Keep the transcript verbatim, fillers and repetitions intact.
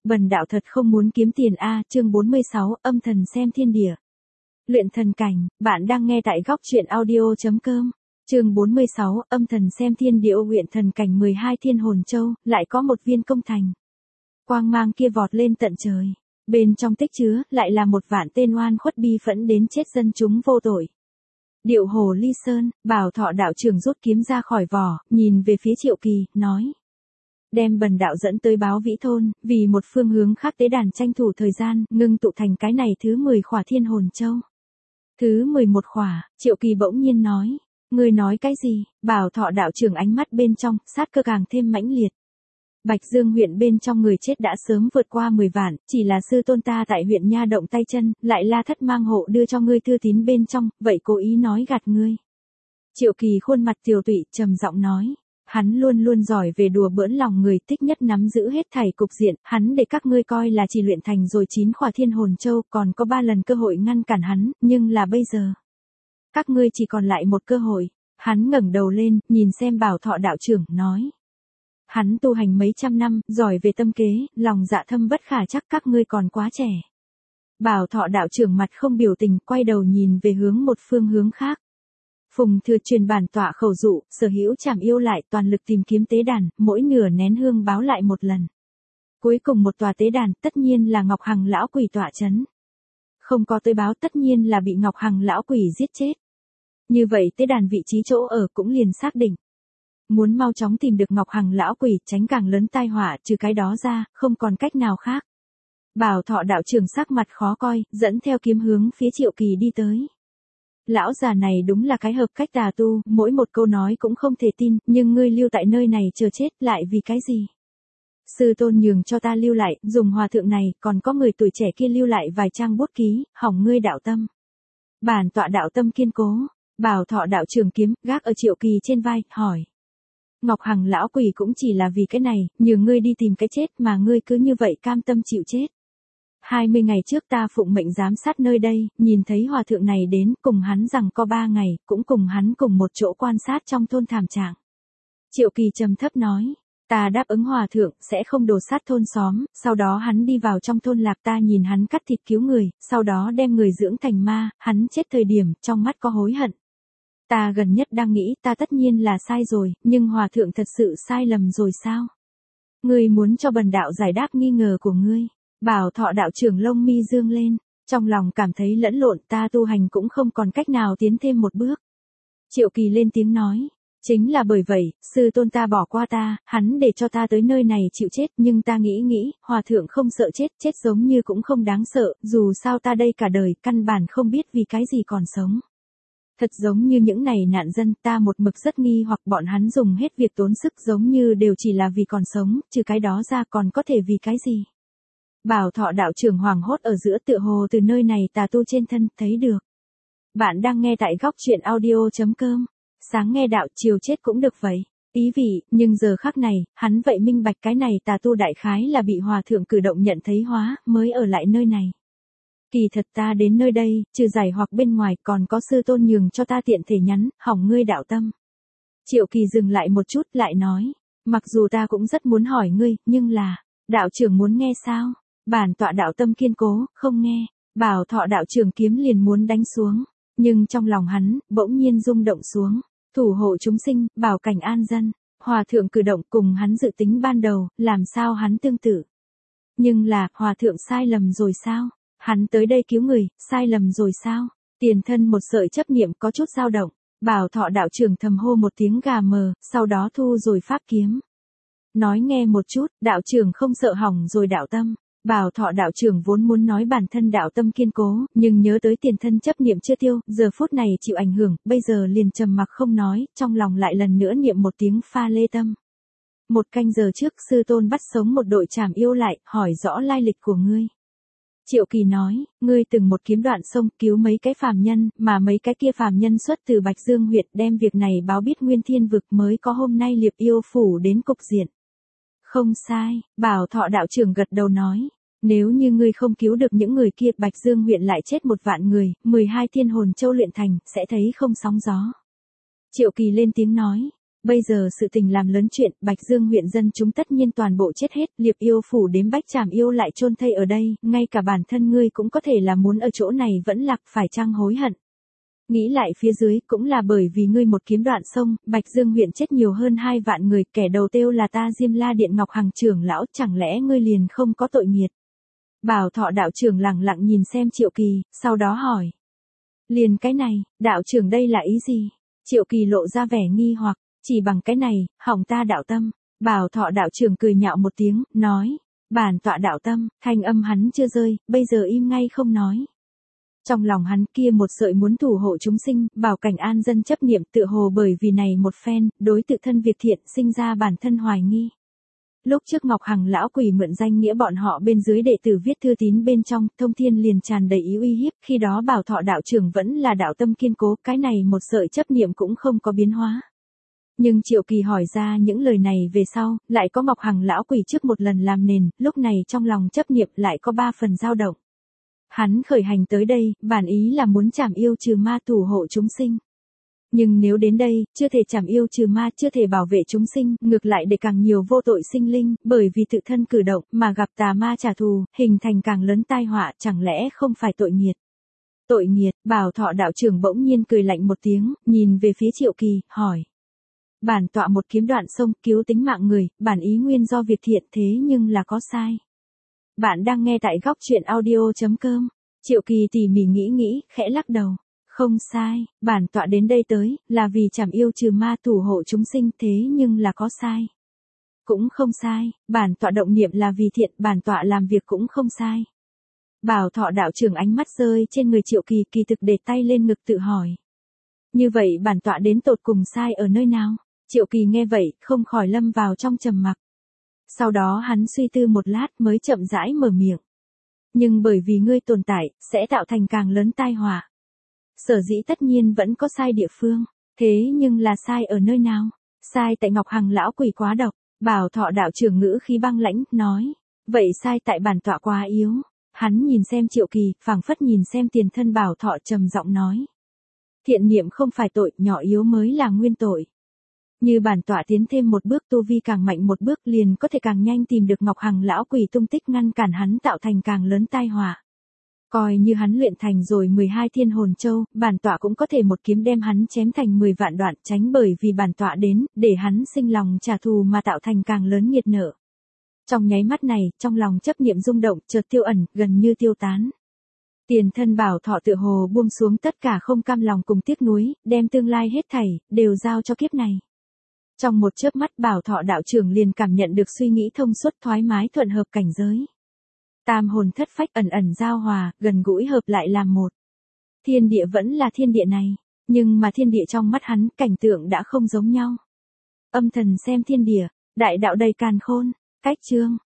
Bần đạo thật không muốn kiếm tiền a, chương bốn mươi sáu, âm thần xem thiên địa. Luyện thần cảnh, bạn đang nghe tại góc truyện audio.com. Chương bốn mươi sáu, âm thần xem thiên địa, luyện thần cảnh mười hai thiên hồn châu, lại có một viên công thành. Quang mang kia vọt lên tận trời. Bên trong tích chứa, lại là một vạn tên oan khuất bi phẫn đến chết dân chúng vô tội. Điệu Hồ Ly Sơn, Bảo Thọ đạo trưởng rút kiếm ra khỏi vỏ, nhìn về phía Triệu Kỳ, nói. Đem bần đạo dẫn tới Báo Vĩ Thôn, vì một phương hướng khác tế đàn tranh thủ thời gian, ngưng tụ thành cái này thứ mười khỏa thiên hồn châu. Thứ mười một khỏa, Triệu Kỳ bỗng nhiên nói. Ngươi nói cái gì? Bảo Thọ đạo trưởng ánh mắt bên trong, sát cơ càng thêm mãnh liệt. Bạch Dương huyện bên trong người chết đã sớm vượt qua mười vạn, chỉ là sư tôn ta tại huyện Nha động tay chân, lại La Thất mang hộ đưa cho ngươi thư tín bên trong, vậy cố ý nói gạt ngươi. Triệu Kỳ khuôn mặt tiều tụy, trầm giọng nói. Hắn luôn luôn giỏi về đùa bỡn lòng người, thích nhất nắm giữ hết thảy cục diện, hắn để các ngươi coi là chỉ luyện thành rồi chín khỏa thiên hồn châu, còn có ba lần cơ hội ngăn cản hắn, nhưng là bây giờ. Các ngươi chỉ còn lại một cơ hội. Hắn ngẩng đầu lên, nhìn xem Bảo Thọ đạo trưởng, nói. Hắn tu hành mấy trăm năm, giỏi về tâm kế, lòng dạ thâm bất khả chắc, các ngươi còn quá trẻ. Bảo Thọ đạo trưởng mặt không biểu tình, quay đầu nhìn về hướng một phương hướng khác. Phùng Thừa truyền bản tọa khẩu dụ, sở hữu trảm yêu lại, toàn lực tìm kiếm tế đàn, mỗi nửa nén hương báo lại một lần. Cuối cùng một tòa tế đàn, tất nhiên là Ngọc Hằng lão quỷ tọa chấn. Không có tới báo, tất nhiên là bị Ngọc Hằng lão quỷ giết chết. Như vậy tế đàn vị trí chỗ ở cũng liền xác định. Muốn mau chóng tìm được Ngọc Hằng lão quỷ, tránh càng lớn tai họa, trừ cái đó ra, không còn cách nào khác. Bảo Thọ đạo trưởng sắc mặt khó coi, dẫn theo kiếm hướng phía Triệu Kỳ đi tới. Lão già này đúng là cái hợp cách tà tu, mỗi một câu nói cũng không thể tin, nhưng ngươi lưu tại nơi này chờ chết lại vì cái gì? Sư tôn nhường cho ta lưu lại, dùng hòa thượng này, còn có người tuổi trẻ kia lưu lại vài trang bút ký, hỏng ngươi đạo tâm. Bản tọa đạo tâm kiên cố, Bảo Thọ đạo trưởng kiếm, gác ở Triệu Kỳ trên vai, hỏi. Ngọc Hằng lão quỷ cũng chỉ là vì cái này, nhường ngươi đi tìm cái chết mà ngươi cứ như vậy cam tâm chịu chết. Hai mươi ngày trước ta phụng mệnh giám sát nơi đây, nhìn thấy hòa thượng này đến, cùng hắn rằng có ba ngày, cũng cùng hắn cùng một chỗ quan sát trong thôn thảm trạng. Triệu Kỳ trầm thấp nói, ta đáp ứng hòa thượng, sẽ không đổ sát thôn xóm, sau đó hắn đi vào trong thôn lạc, ta nhìn hắn cắt thịt cứu người, sau đó đem người dưỡng thành ma, hắn chết thời điểm, trong mắt có hối hận. Ta gần nhất đang nghĩ, ta tất nhiên là sai rồi, nhưng hòa thượng thật sự sai lầm rồi sao? Ngươi muốn cho bần đạo giải đáp nghi ngờ của ngươi. Bảo Thọ đạo trưởng lông mi dương lên, trong lòng cảm thấy lẫn lộn, ta tu hành cũng không còn cách nào tiến thêm một bước. Triệu Kỳ lên tiếng nói, chính là bởi vậy, sư tôn ta bỏ qua ta, hắn để cho ta tới nơi này chịu chết, nhưng ta nghĩ nghĩ, hòa thượng không sợ chết, chết giống như cũng không đáng sợ, dù sao ta đây cả đời, căn bản không biết vì cái gì còn sống. Thật giống như những này nạn dân, ta một mực rất nghi hoặc bọn hắn dùng hết việc tốn sức giống như đều chỉ là vì còn sống, trừ cái đó ra còn có thể vì cái gì. Bảo Thọ đạo trưởng hoảng hốt ở giữa, tựa hồ từ nơi này tà tu trên thân, thấy được. Bạn đang nghe tại góc truyện audio.com. Sáng nghe đạo, chiều chết cũng được vậy. Ý vị, nhưng giờ khắc này, hắn vậy minh bạch cái này tà tu đại khái là bị hòa thượng cử động nhận thấy hóa, mới ở lại nơi này. Kỳ thật ta đến nơi đây, trừ giải hoặc bên ngoài, còn có sư tôn nhường cho ta tiện thể nhắn, hỏng ngươi đạo tâm. Triệu Kỳ dừng lại một chút, lại nói, mặc dù ta cũng rất muốn hỏi ngươi, nhưng là, đạo trưởng muốn nghe sao? Bản tọa đạo tâm kiên cố, không nghe. Bảo Thọ đạo trưởng kiếm liền muốn đánh xuống, nhưng trong lòng hắn, bỗng nhiên rung động xuống. Thủ hộ chúng sinh, bảo cảnh an dân. Hòa thượng cử động cùng hắn dự tính ban đầu, làm sao hắn tương tự. Nhưng là, hòa thượng sai lầm rồi sao? Hắn tới đây cứu người, sai lầm rồi sao? Tiền thân một sợi chấp niệm có chút dao động. Bảo Thọ đạo trưởng thầm hô một tiếng gà mờ, sau đó thu rồi pháp kiếm. Nói nghe một chút, đạo trưởng không sợ hỏng rồi đạo tâm. Bảo Thọ đạo trưởng vốn muốn nói bản thân đạo tâm kiên cố, nhưng nhớ tới tiền thân chấp niệm chưa tiêu, giờ phút này chịu ảnh hưởng, bây giờ liền trầm mặc không nói, trong lòng lại lần nữa niệm một tiếng pha lê tâm. Một canh giờ trước, sư tôn bắt sống một đội trảm yêu lại, hỏi rõ lai lịch của ngươi. Triệu Kỳ nói, ngươi từng một kiếm đoạn sông cứu mấy cái phàm nhân, mà mấy cái kia phàm nhân xuất từ Bạch Dương huyện, đem việc này báo biết Nguyên Thiên vực, mới có hôm nay liệp yêu phủ đến cục diện. Không sai, Bảo Thọ đạo trưởng gật đầu nói. Nếu như ngươi không cứu được những người kia, Bạch Dương huyện lại chết một vạn người, mười hai thiên hồn châu luyện thành, sẽ thấy không sóng gió. Triệu Kỳ lên tiếng nói, Bây giờ sự tình làm lớn chuyện, Bạch Dương huyện dân chúng tất nhiên toàn bộ chết hết, Liệp Yêu phủ đếm Bách Trảm Yêu lại chôn thây ở đây, ngay cả bản thân ngươi cũng có thể là muốn ở chỗ này vẫn lạc, phải chăng hối hận. Nghĩ lại phía dưới, cũng là bởi vì ngươi một kiếm đoạn sông, Bạch Dương huyện chết nhiều hơn hai vạn người, kẻ đầu tiêu là ta Diêm La Điện Ngọc Hằng trưởng lão, chẳng lẽ ngươi liền không có tội nghiệt. Bảo Thọ đạo trưởng lẳng lặng nhìn xem Triệu Kỳ, sau đó hỏi. Liền cái này, đạo trưởng đây là ý gì? Triệu Kỳ lộ ra vẻ nghi hoặc, chỉ bằng cái này, hỏng ta đạo tâm. Bảo Thọ đạo trưởng cười nhạo một tiếng, nói. Bản tọa đạo tâm, thanh âm hắn chưa rơi, bây giờ im ngay không nói. Trong lòng hắn kia một sợi muốn thủ hộ chúng sinh, bảo cảnh an dân chấp niệm tự hồ bởi vì này một phen, đối tự thân việc thiện sinh ra bản thân hoài nghi. Lúc trước Ngọc Hằng lão quỷ mượn danh nghĩa bọn họ bên dưới đệ tử viết thư tín bên trong, thông thiên liền tràn đầy ý uy hiếp, khi đó Bảo Thọ đạo trưởng vẫn là đạo tâm kiên cố, cái này một sợi chấp niệm cũng không có biến hóa. Nhưng Triệu Kỳ hỏi ra những lời này về sau, lại có Ngọc Hằng lão quỷ trước một lần làm nền, lúc này trong lòng chấp niệm lại có ba phần dao động. Hắn khởi hành tới đây, bản ý là muốn trảm yêu trừ ma thủ hộ chúng sinh. Nhưng nếu đến đây, chưa thể trảm yêu trừ ma, chưa thể bảo vệ chúng sinh, ngược lại để càng nhiều vô tội sinh linh, bởi vì tự thân cử động mà gặp tà ma trả thù, hình thành càng lớn tai họa, chẳng lẽ không phải tội nghiệt. Tội nghiệt, Bảo Thọ đạo trưởng bỗng nhiên cười lạnh một tiếng, nhìn về phía Triệu Kỳ, hỏi. Bản tọa một kiếm đoạn sông, cứu tính mạng người, bản ý nguyên do việc thiện, thế nhưng là có sai. Bạn đang nghe tại góc truyện audio chấm com. Triệu Kỳ tỉ mỉ nghĩ nghĩ, khẽ lắc đầu. Không sai, bản tọa đến đây tới, là vì trảm yêu trừ ma thủ hộ chúng sinh, thế nhưng là có sai. Cũng không sai, bản tọa động niệm là vì thiện, bản tọa làm việc cũng không sai. Bảo Thọ đạo trưởng ánh mắt rơi trên người Triệu Kỳ, kỳ thực để tay lên ngực tự hỏi. Như vậy bản tọa đến tột cùng sai ở nơi nào? Triệu Kỳ nghe vậy, không khỏi lâm vào trong trầm mặc. Sau đó hắn suy tư một lát mới chậm rãi mở miệng. Nhưng bởi vì ngươi tồn tại, sẽ tạo thành càng lớn tai họa. Sở dĩ tất nhiên vẫn có sai địa phương, thế nhưng là sai ở nơi nào? Sai tại Ngọc Hằng lão quỷ quá độc. Bảo Thọ đạo trưởng ngữ khí băng lãnh, nói. Vậy sai tại bản tọa quá yếu. Hắn nhìn xem Triệu Kỳ, phảng phất nhìn xem tiền thân Bảo Thọ trầm giọng nói. Thiện niệm không phải tội, nhỏ yếu mới là nguyên tội. Như bản tọa tiến thêm một bước, tu vi càng mạnh một bước, liền có thể càng nhanh tìm được Ngọc Hằng lão quỷ tung tích, ngăn cản hắn tạo thành càng lớn tai họa. Coi như hắn luyện thành rồi mười hai thiên hồn châu, bản tọa cũng có thể một kiếm đem hắn chém thành mười vạn đoạn, tránh bởi vì bản tọa đến, để hắn sinh lòng trả thù mà tạo thành càng lớn nghiệt nợ. Trong nháy mắt này, trong lòng chấp niệm rung động, chợt tiêu ẩn, gần như tiêu tán. Tiền thân Bảo Thọ tựa hồ buông xuống tất cả không cam lòng cùng tiếc nuối, đem tương lai hết thảy, đều giao cho kiếp này. Trong một chớp mắt Bảo Thọ đạo trưởng liền cảm nhận được suy nghĩ thông suốt, thoải mái thuận hợp cảnh giới. Tam hồn thất phách ẩn ẩn giao hòa, gần gũi hợp lại làm một. Thiên địa vẫn là thiên địa này, nhưng mà thiên địa trong mắt hắn, cảnh tượng đã không giống nhau. Âm thần xem thiên địa, đại đạo đầy càn khôn, cách chương.